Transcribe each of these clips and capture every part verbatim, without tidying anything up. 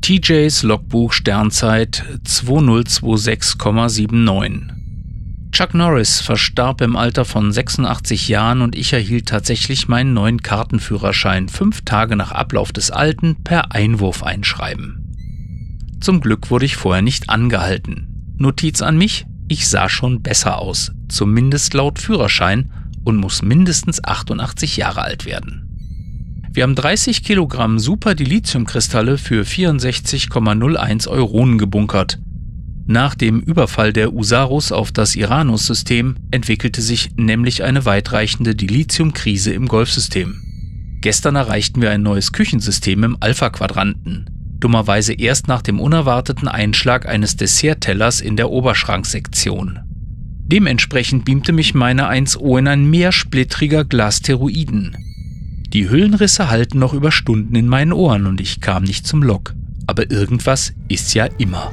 T Js Logbuch Sternzeit zwei null zwei sechs Komma neunundsiebzig. Chuck Norris verstarb im Alter von sechsundachtzig Jahren und ich erhielt tatsächlich meinen neuen Kartenführerschein fünf Tage nach Ablauf des alten per Einwurf einschreiben. Zum Glück wurde ich vorher nicht angehalten. Notiz an mich: Ich sah schon besser aus, zumindest laut Führerschein, und muss mindestens achtundachtzig Jahre alt werden. Wir haben dreißig Kilogramm Super-Dilithium-Kristalle für vierundsechzig Komma null eins Euronen gebunkert. Nach dem Überfall der Usarus auf das Iranus-System entwickelte sich nämlich eine weitreichende Dilithium-Krise im Golfsystem. Gestern erreichten wir ein neues Küchensystem im Alpha-Quadranten. Dummerweise erst nach dem unerwarteten Einschlag eines Desserttellers in der Oberschranksektion. Dementsprechend beamte mich meine eins O in ein Meer splittriger Glasteroiden. Die Hüllenrisse halten noch über Stunden in meinen Ohren und ich kam nicht zum Log. Aber irgendwas ist ja immer.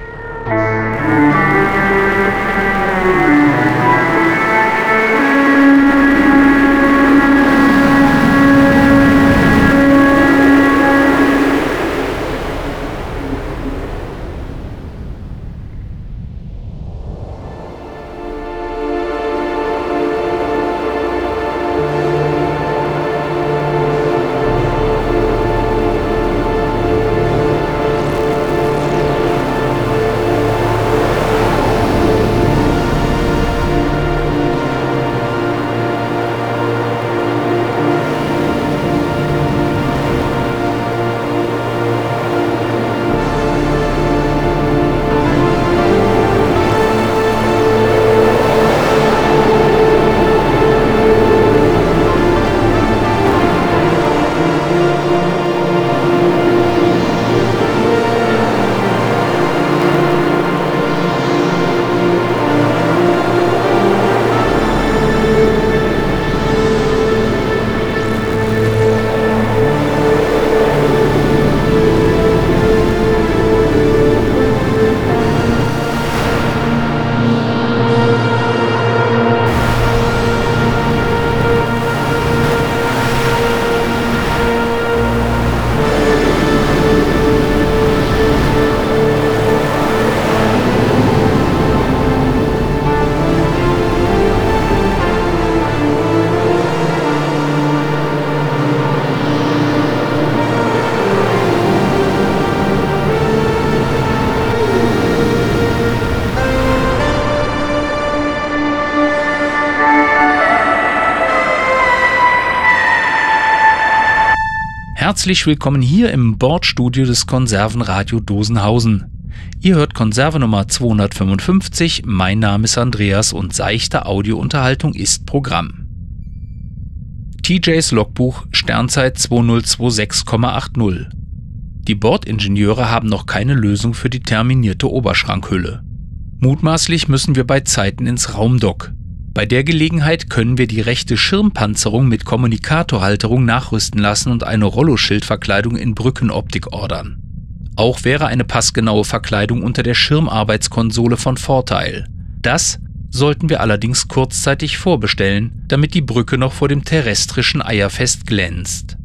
Herzlich willkommen hier im Bordstudio des Konservenradio Dosenhausen. Ihr hört Konserve Nummer zweihundertfünfundfünfzig, mein Name ist Andreas und seichte Audiounterhaltung ist Programm. T Js Logbuch Sternzeit zwei null zwei sechs Komma achtzig. Die Bordingenieure haben noch keine Lösung für die terminierte Oberschrankhülle. Mutmaßlich müssen wir bei Zeiten ins Raumdock. Bei der Gelegenheit können wir die rechte Schirmpanzerung mit Kommunikatorhalterung nachrüsten lassen und eine Rolloschildverkleidung in Brückenoptik ordern. Auch wäre eine passgenaue Verkleidung unter der Schirmarbeitskonsole von Vorteil. Das sollten wir allerdings kurzzeitig vorbestellen, damit die Brücke noch vor dem terrestrischen Eierfest glänzt.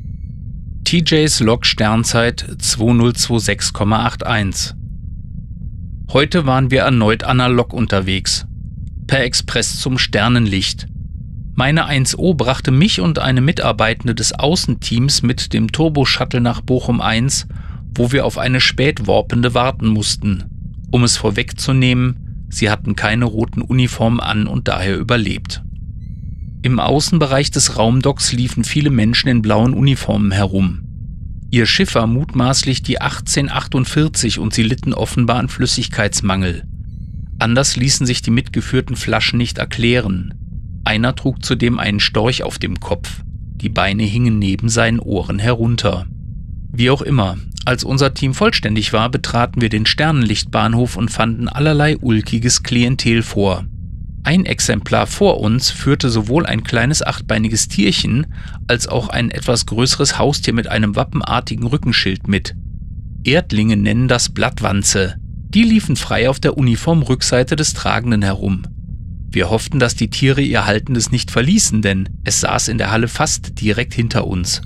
T Js Log Sternzeit zwei null zwei sechs Komma einundachtzig. Heute waren wir erneut analog unterwegs. Per Express zum Sternenlicht. Meine eins O brachte mich und eine Mitarbeitende des Außenteams mit dem Turbo-Shuttle nach Bochum eins, wo wir auf eine Spätwarpende warten mussten. Um es vorwegzunehmen, sie hatten keine roten Uniformen an und daher überlebt. Im Außenbereich des Raumdocks liefen viele Menschen in blauen Uniformen herum. Ihr Schiff war mutmaßlich die achtzehnhundertachtundvierzig und sie litten offenbar an Flüssigkeitsmangel. Anders ließen sich die mitgeführten Flaschen nicht erklären. Einer trug zudem einen Storch auf dem Kopf. Die Beine hingen neben seinen Ohren herunter. Wie auch immer, als unser Team vollständig war, betraten wir den Sternenlichtbahnhof und fanden allerlei ulkiges Klientel vor. Ein Exemplar vor uns führte sowohl ein kleines achtbeiniges Tierchen als auch ein etwas größeres Haustier mit einem wappenartigen Rückenschild mit. Erdlinge nennen das Blattwanze. Die liefen frei auf der Uniformrückseite des Tragenden herum. Wir hofften, dass die Tiere ihr Haltendes nicht verließen, denn es saß in der Halle fast direkt hinter uns.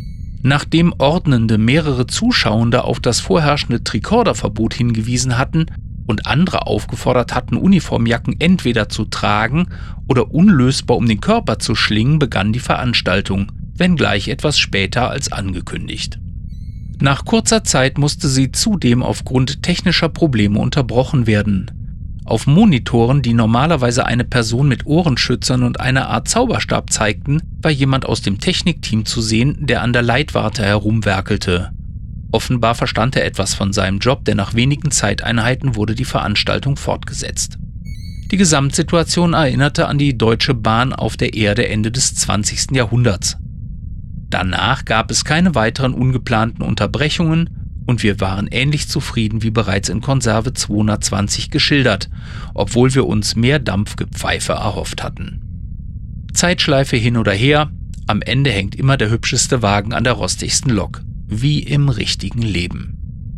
Nachdem Ordnende mehrere Zuschauende auf das vorherrschende Tricorder-Verbot hingewiesen hatten und andere aufgefordert hatten, Uniformjacken entweder zu tragen oder unlösbar um den Körper zu schlingen, begann die Veranstaltung, wenngleich etwas später als angekündigt. Nach kurzer Zeit musste sie zudem aufgrund technischer Probleme unterbrochen werden. Auf Monitoren, die normalerweise eine Person mit Ohrenschützern und einer Art Zauberstab zeigten, war jemand aus dem Technikteam zu sehen, der an der Leitwarte herumwerkelte. Offenbar verstand er etwas von seinem Job, denn nach wenigen Zeiteinheiten wurde die Veranstaltung fortgesetzt. Die Gesamtsituation erinnerte an die Deutsche Bahn auf der Erde Ende des zwanzigsten Jahrhunderts. Danach gab es keine weiteren ungeplanten Unterbrechungen und wir waren ähnlich zufrieden wie bereits in Konserve zweihundertzwanzig geschildert, obwohl wir uns mehr Dampfgepfeife erhofft hatten. Zeitschleife hin oder her, am Ende hängt immer der hübscheste Wagen an der rostigsten Lok, wie im richtigen Leben.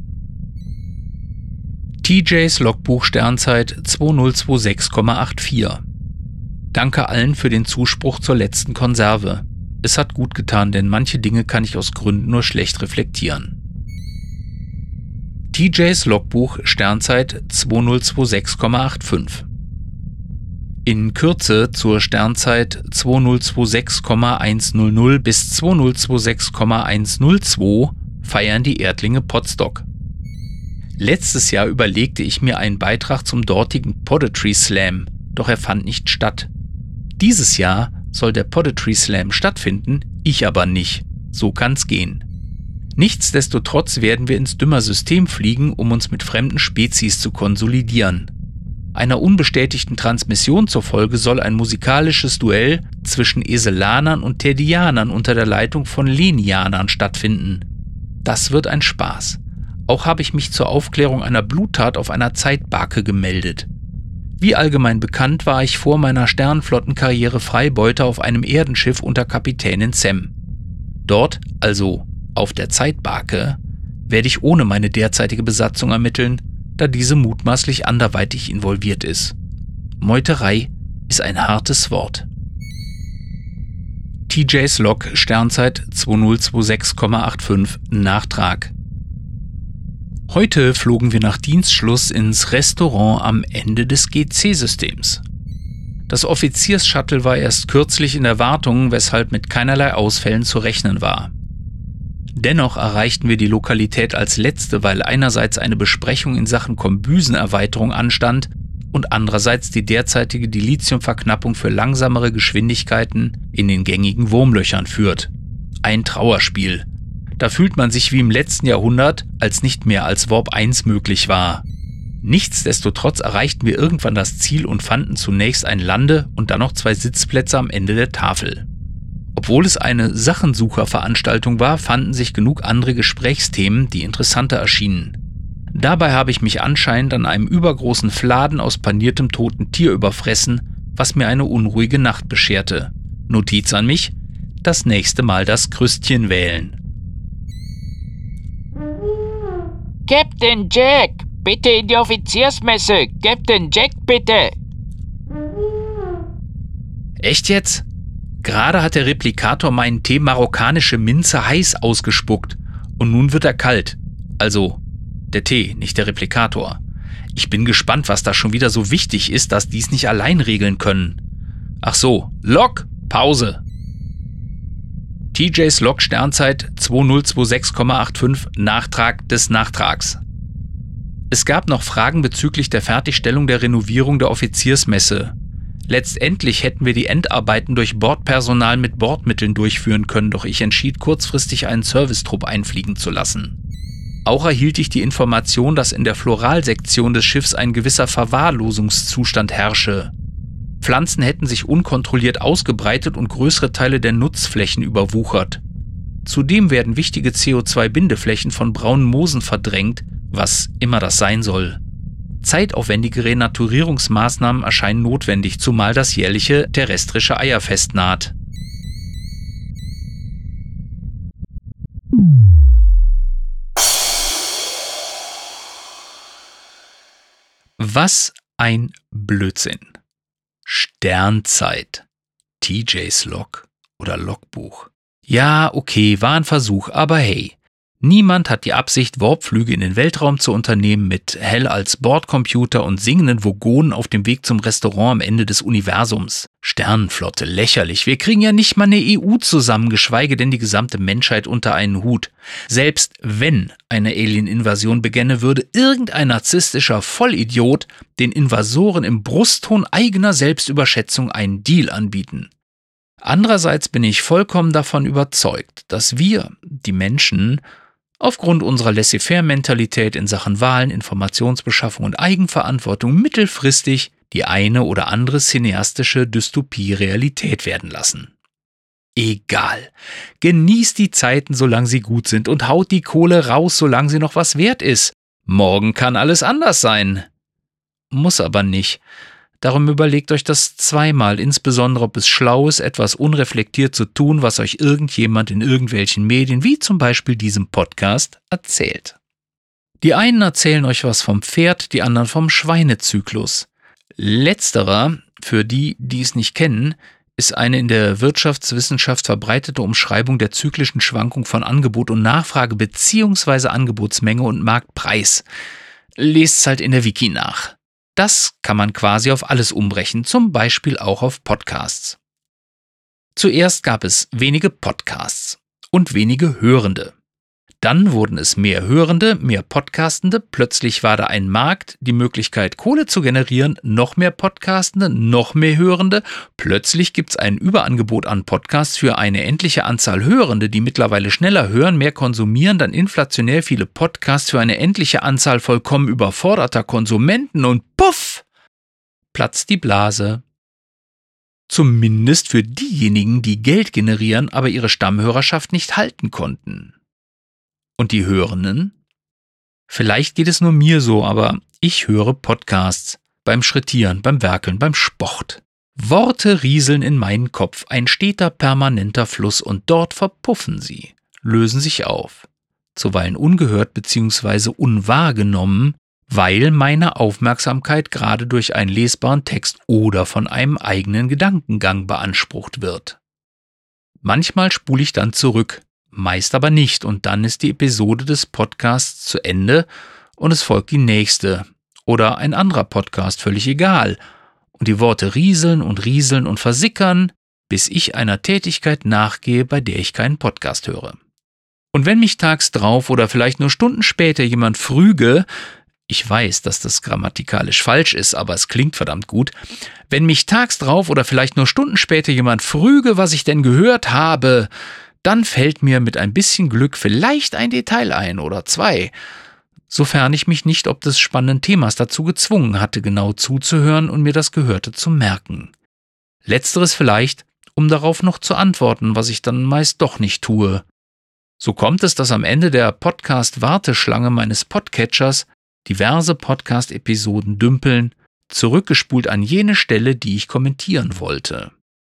T Js Logbuch Sternzeit zweitausendzweiundzwanzig Komma vierundachtzig. Danke allen für den Zuspruch zur letzten Konserve. Es hat gut getan, denn manche Dinge kann ich aus Gründen nur schlecht reflektieren. T Js Logbuch Sternzeit zweitausendzweiundzwanzig Komma fünfundachtzig. In Kürze zur Sternzeit zweitausendzweiundzwanzig Komma hundertzehn bis zweitausendzweiundzwanzig Komma hundertzwei feiern die Erdlinge Potsdok. Letztes Jahr überlegte ich mir einen Beitrag zum dortigen Poetry Slam, doch er fand nicht statt. Dieses Jahr soll der Poetry Slam stattfinden, ich aber nicht. So kann's gehen. Nichtsdestotrotz werden wir ins Dümmer-System fliegen, um uns mit fremden Spezies zu konsolidieren. Einer unbestätigten Transmission zufolge soll ein musikalisches Duell zwischen Eselanern und Terdianern unter der Leitung von Lenianern stattfinden. Das wird ein Spaß. Auch habe ich mich zur Aufklärung einer Bluttat auf einer Zeitbarke gemeldet. Wie allgemein bekannt war ich vor meiner Sternenflottenkarriere Freibeuter auf einem Erdenschiff unter Kapitänin Sam. Dort, also auf der Zeitbarke, werde ich ohne meine derzeitige Besatzung ermitteln, da diese mutmaßlich anderweitig involviert ist. Meuterei ist ein hartes Wort. T Js Log Sternzeit zweitausendzweiundzwanzig Komma fünfundachtzig Nachtrag. Heute flogen wir nach Dienstschluss ins Restaurant am Ende des G C-Systems. Das Offiziersshuttle war erst kürzlich in der Wartung, weshalb mit keinerlei Ausfällen zu rechnen war. Dennoch erreichten wir die Lokalität als letzte, weil einerseits eine Besprechung in Sachen Kombüsenerweiterung anstand und andererseits die derzeitige Dilithiumverknappung für langsamere Geschwindigkeiten in den gängigen Wurmlöchern führt. Ein Trauerspiel. Da fühlt man sich wie im letzten Jahrhundert, als nicht mehr als Warp eins möglich war. Nichtsdestotrotz erreichten wir irgendwann das Ziel und fanden zunächst ein Lande- und dann noch zwei Sitzplätze am Ende der Tafel. Obwohl es eine Sachensucherveranstaltung war, fanden sich genug andere Gesprächsthemen, die interessanter erschienen. Dabei habe ich mich anscheinend an einem übergroßen Fladen aus paniertem toten Tier überfressen, was mir eine unruhige Nacht bescherte. Notiz an mich: das nächste Mal das Krüstchen wählen. Captain Jack, bitte in die Offiziersmesse. Captain Jack, bitte. Echt jetzt? Gerade hat der Replikator meinen Tee marokkanische Minze heiß ausgespuckt und nun wird er kalt. Also der Tee, nicht der Replikator. Ich bin gespannt, was da schon wieder so wichtig ist, dass die es nicht allein regeln können. Ach so, Log, Pause. T Js Log Sternzeit zweitausendzweiundzwanzig Komma fünfundachtzig Nachtrag des Nachtrags. Es gab noch Fragen bezüglich der Fertigstellung der Renovierung der Offiziersmesse. Letztendlich hätten wir die Endarbeiten durch Bordpersonal mit Bordmitteln durchführen können, doch ich entschied kurzfristig einen Servicetrupp einfliegen zu lassen. Auch erhielt ich die Information, dass in der Floralsektion des Schiffs ein gewisser Verwahrlosungszustand herrsche. Pflanzen hätten sich unkontrolliert ausgebreitet und größere Teile der Nutzflächen überwuchert. Zudem werden wichtige C O zwei Bindeflächen von braunen Moosen verdrängt, was immer das sein soll. Zeitaufwendige Renaturierungsmaßnahmen erscheinen notwendig, zumal das jährliche terrestrische Eierfest naht. Was ein Blödsinn. Sternzeit, T Js Log oder Logbuch. Ja, okay, war ein Versuch, aber hey. Niemand hat die Absicht, Warpflüge in den Weltraum zu unternehmen mit Hell als Bordcomputer und singenden Vogonen auf dem Weg zum Restaurant am Ende des Universums. Sternenflotte, lächerlich. Wir kriegen ja nicht mal eine E U zusammen, geschweige denn die gesamte Menschheit unter einen Hut. Selbst wenn eine Alien-Invasion begänne, würde irgendein narzisstischer Vollidiot den Invasoren im Brustton eigener Selbstüberschätzung einen Deal anbieten. Andererseits bin ich vollkommen davon überzeugt, dass wir, die Menschen, aufgrund unserer Laissez-faire-Mentalität in Sachen Wahlen, Informationsbeschaffung und Eigenverantwortung mittelfristig die eine oder andere cineastische Dystopie Realität werden lassen. Egal. Genießt die Zeiten, solange sie gut sind und haut die Kohle raus, solange sie noch was wert ist. Morgen kann alles anders sein. Muss aber nicht. Darum überlegt euch das zweimal, insbesondere ob es schlau ist, etwas unreflektiert zu tun, was euch irgendjemand in irgendwelchen Medien, wie zum Beispiel diesem Podcast, erzählt. Die einen erzählen euch was vom Pferd, die anderen vom Schweinezyklus. Letzterer, für die, die es nicht kennen, ist eine in der Wirtschaftswissenschaft verbreitete Umschreibung der zyklischen Schwankung von Angebot und Nachfrage bzw. Angebotsmenge und Marktpreis. Lest's halt in der Wiki nach. Das kann man quasi auf alles umbrechen, zum Beispiel auch auf Podcasts. Zuerst gab es wenige Podcasts und wenige Hörende. Dann wurden es mehr Hörende, mehr Podcastende, plötzlich war da ein Markt, die Möglichkeit Kohle zu generieren, noch mehr Podcastende, noch mehr Hörende, plötzlich gibt es ein Überangebot an Podcasts für eine endliche Anzahl Hörende, die mittlerweile schneller hören, mehr konsumieren, dann inflationär viele Podcasts für eine endliche Anzahl vollkommen überforderter Konsumenten und puff, platzt die Blase. Zumindest für diejenigen, die Geld generieren, aber ihre Stammhörerschaft nicht halten konnten. Und die Hörenden? Vielleicht geht es nur mir so, aber ich höre Podcasts. Beim Schrittieren, beim Werkeln, beim Sport. Worte rieseln in meinen Kopf, ein steter, permanenter Fluss und dort verpuffen sie, lösen sich auf. Zuweilen ungehört bzw. unwahrgenommen, weil meine Aufmerksamkeit gerade durch einen lesbaren Text oder von einem eigenen Gedankengang beansprucht wird. Manchmal spule ich dann zurück. Meist aber nicht und dann ist die Episode des Podcasts zu Ende und es folgt die nächste oder ein anderer Podcast, völlig egal. Und die Worte rieseln und rieseln und versickern, bis ich einer Tätigkeit nachgehe, bei der ich keinen Podcast höre. Und wenn mich tags drauf oder vielleicht nur Stunden später jemand früge, ich weiß, dass das grammatikalisch falsch ist, aber es klingt verdammt gut, wenn mich tags drauf oder vielleicht nur Stunden später jemand früge, was ich denn gehört habe, dann fällt mir mit ein bisschen Glück vielleicht ein Detail ein oder zwei, sofern ich mich nicht ob des spannenden Themas dazu gezwungen hatte, genau zuzuhören und mir das Gehörte zu merken. Letzteres vielleicht, um darauf noch zu antworten, was ich dann meist doch nicht tue. So kommt es, dass am Ende der Podcast-Warteschlange meines Podcatchers diverse Podcast-Episoden dümpeln, zurückgespult an jene Stelle, die ich kommentieren wollte.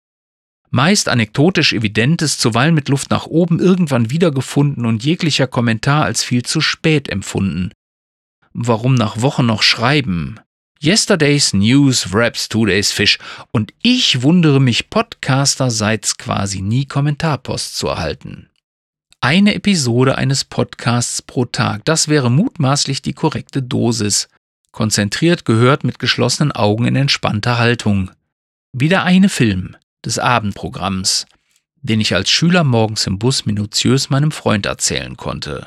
Meist anekdotisch Evidentes, zuweilen mit Luft nach oben, irgendwann wiedergefunden und jeglicher Kommentar als viel zu spät empfunden. Warum nach Wochen noch schreiben? Yesterday's News wraps today's fish und ich wundere mich podcasterseits quasi nie Kommentarpost zu erhalten. Eine Episode eines Podcasts pro Tag, das wäre mutmaßlich die korrekte Dosis. Konzentriert gehört mit geschlossenen Augen in entspannter Haltung. Wie der eine Film des Abendprogramms, den ich als Schüler morgens im Bus minutiös meinem Freund erzählen konnte.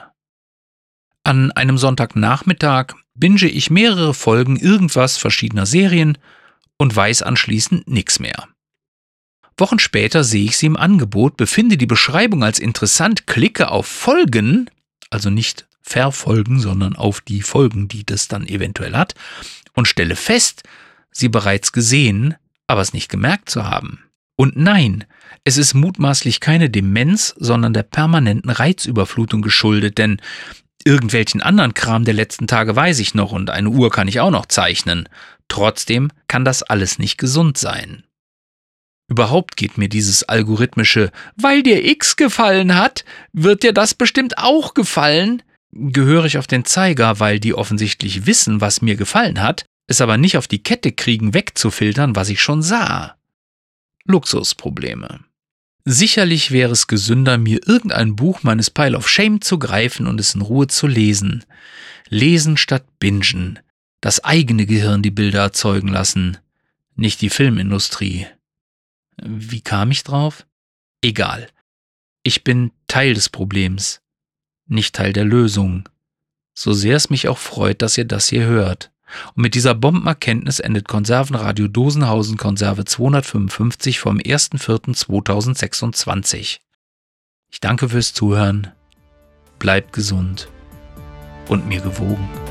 An einem Sonntagnachmittag binge ich mehrere Folgen irgendwas verschiedener Serien und weiß anschließend nichts mehr. Wochen später sehe ich sie im Angebot, befinde die Beschreibung als interessant, klicke auf Folgen, also nicht verfolgen, sondern auf die Folgen, die das dann eventuell hat, und stelle fest, sie bereits gesehen, aber es nicht gemerkt zu haben. Und nein, es ist mutmaßlich keine Demenz, sondern der permanenten Reizüberflutung geschuldet, denn irgendwelchen anderen Kram der letzten Tage weiß ich noch und eine Uhr kann ich auch noch zeichnen. Trotzdem kann das alles nicht gesund sein. Überhaupt geht mir dieses algorithmische, weil dir X gefallen hat, wird dir das bestimmt auch gefallen, gehörig auf den Zeiger, weil die offensichtlich wissen, was mir gefallen hat, es aber nicht auf die Kette kriegen, wegzufiltern, was ich schon sah. Luxusprobleme. Sicherlich wäre es gesünder, mir irgendein Buch meines Pile of Shame zu greifen und es in Ruhe zu lesen. Lesen statt bingen. Das eigene Gehirn die Bilder erzeugen lassen, nicht die Filmindustrie. Wie kam ich drauf? Egal. Ich bin Teil des Problems, nicht Teil der Lösung. So sehr es mich auch freut, dass ihr das hier hört. Und mit dieser Bombenerkenntnis endet Konservenradio Dosenhausen Konserve zweihundertfünfundfünfzig vom erster vierter zweitausendsechsundzwanzig. Ich danke fürs Zuhören, bleibt gesund und mir gewogen.